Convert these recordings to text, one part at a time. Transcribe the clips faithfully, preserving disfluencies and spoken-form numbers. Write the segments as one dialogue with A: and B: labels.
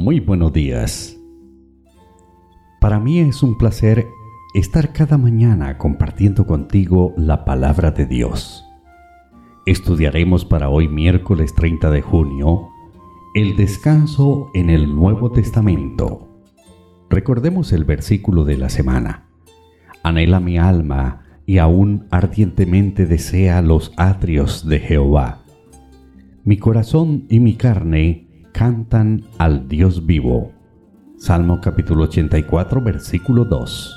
A: Muy buenos días. Para mí es un placer estar cada mañana compartiendo contigo la palabra de Dios. Estudiaremos para hoy miércoles treinta de junio el descanso en el Nuevo Testamento. Recordemos el versículo de la semana. Anhela mi alma y aún ardientemente desea los atrios de Jehová. Mi corazón y mi carne cantan al Dios vivo. Salmo capítulo ochenta y cuatro, versículo dos.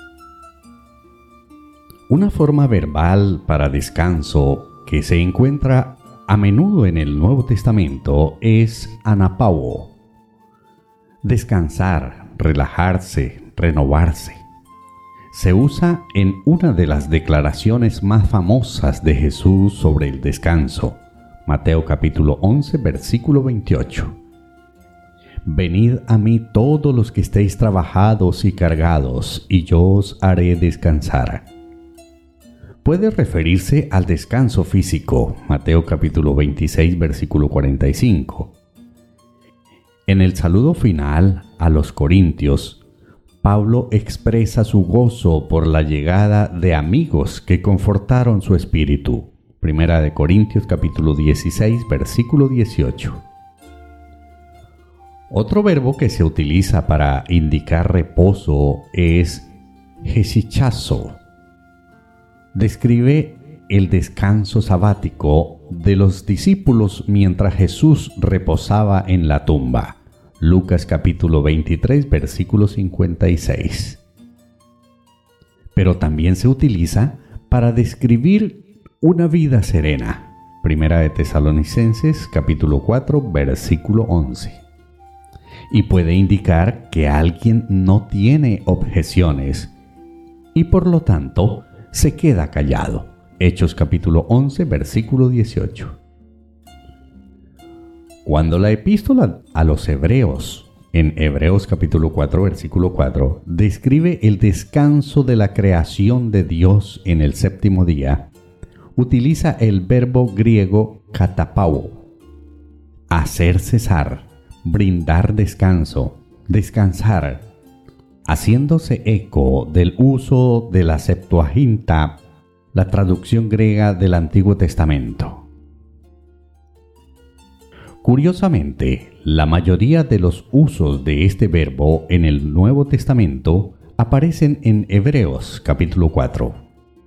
A: Una forma verbal para descanso que se encuentra a menudo en el Nuevo Testamento es anapauo. Descansar, relajarse, renovarse. Se usa en una de las declaraciones más famosas de Jesús sobre el descanso. Mateo capítulo once, versículo veintiocho. Venid a mí todos los que estéis trabajados y cargados, y yo os haré descansar. Puede referirse al descanso físico, Mateo capítulo veintiséis, versículo cuarenta y cinco. En el saludo final a los Corintios, Pablo expresa su gozo por la llegada de amigos que confortaron su espíritu. Primera de Corintios capítulo dieciséis, versículo dieciocho. Otro verbo que se utiliza para indicar reposo es hesychazo. Describe el descanso sabático de los discípulos mientras Jesús reposaba en la tumba. Lucas capítulo veintitrés, versículo cincuenta y seis. Pero también se utiliza para describir una vida serena. Primera de Tesalonicenses capítulo cuatro, versículo once. Y puede indicar que alguien no tiene objeciones y por lo tanto se queda callado. Hechos capítulo once, versículo dieciocho. Cuando la epístola a los Hebreos, en Hebreos capítulo cuatro, versículo cuatro, describe el descanso de la creación de Dios en el séptimo día, utiliza el verbo griego katapauo, hacer cesar, brindar descanso, descansar, haciéndose eco del uso de la Septuaginta, la traducción griega del Antiguo Testamento. Curiosamente, la mayoría de los usos de este verbo en el Nuevo Testamento aparecen en Hebreos capítulo cuatro.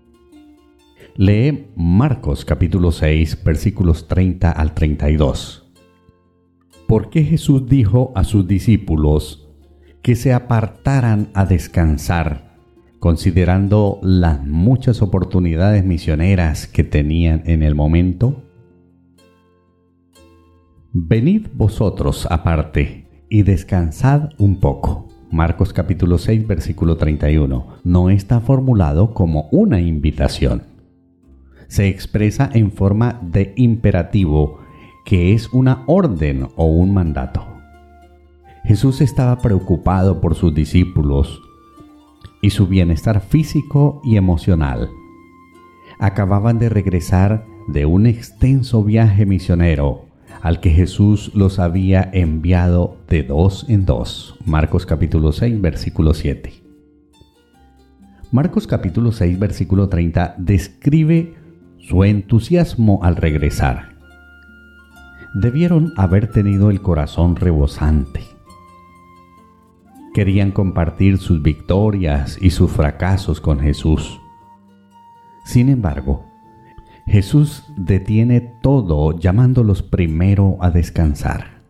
A: Lee Marcos capítulo seis, versículos treinta al treinta y dos. ¿Por qué Jesús dijo a sus discípulos que se apartaran a descansar, considerando las muchas oportunidades misioneras que tenían en el momento? Venid vosotros aparte y descansad un poco. Marcos capítulo seis, versículo treinta y uno. No está formulado como una invitación. Se expresa en forma de imperativo, que es una orden o un mandato. Jesús estaba preocupado por sus discípulos y su bienestar físico y emocional. Acababan de regresar de un extenso viaje misionero al que Jesús los había enviado de dos en dos. Marcos capítulo seis, versículo siete. Marcos capítulo seis, versículo treinta describe su entusiasmo al regresar. Debieron haber tenido el corazón rebosante. Querían compartir sus victorias y sus fracasos con Jesús. Sin embargo, Jesús detiene todo llamándolos primero a descansar.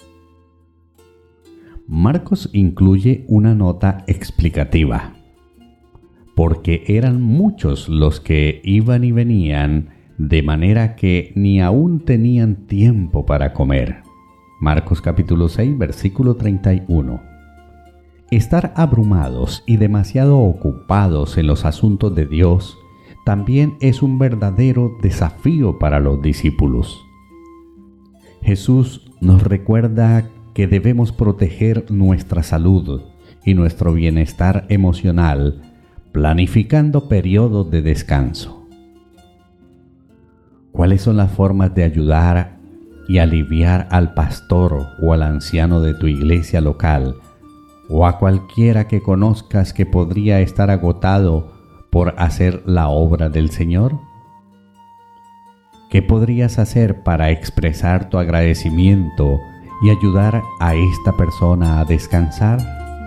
A: Marcos incluye una nota explicativa, porque eran muchos los que iban y venían, de manera que ni aún tenían tiempo para comer. Marcos capítulo seis, versículo treinta y uno. Estar abrumados y demasiado ocupados en los asuntos de Dios también es un verdadero desafío para los discípulos. Jesús nos recuerda que debemos proteger nuestra salud y nuestro bienestar emocional, planificando periodos de descanso. ¿Cuáles son las formas de ayudar y aliviar al pastor o al anciano de tu iglesia local, o a cualquiera que conozcas que podría estar agotado por hacer la obra del Señor? ¿Qué podrías hacer para expresar tu agradecimiento y ayudar a esta persona a descansar?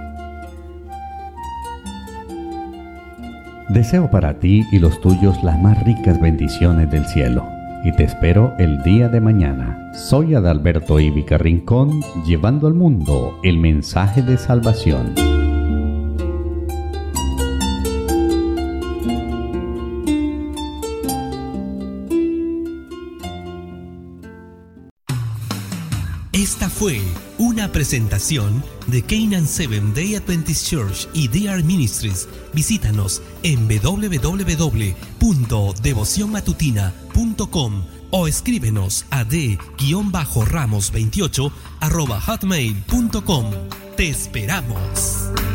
A: Deseo para ti y los tuyos las más ricas bendiciones del cielo y te espero el día de mañana. Soy Adalberto Ivica Rincón, llevando al mundo el mensaje de salvación.
B: Esta fue una presentación de Canaan Seventh Day Adventist Church y D R Ministries. Visítanos en doble u doble u doble u punto devoción matutina punto com o escríbenos a d ramos veintiocho arroba hotmail punto com. ¡Te esperamos!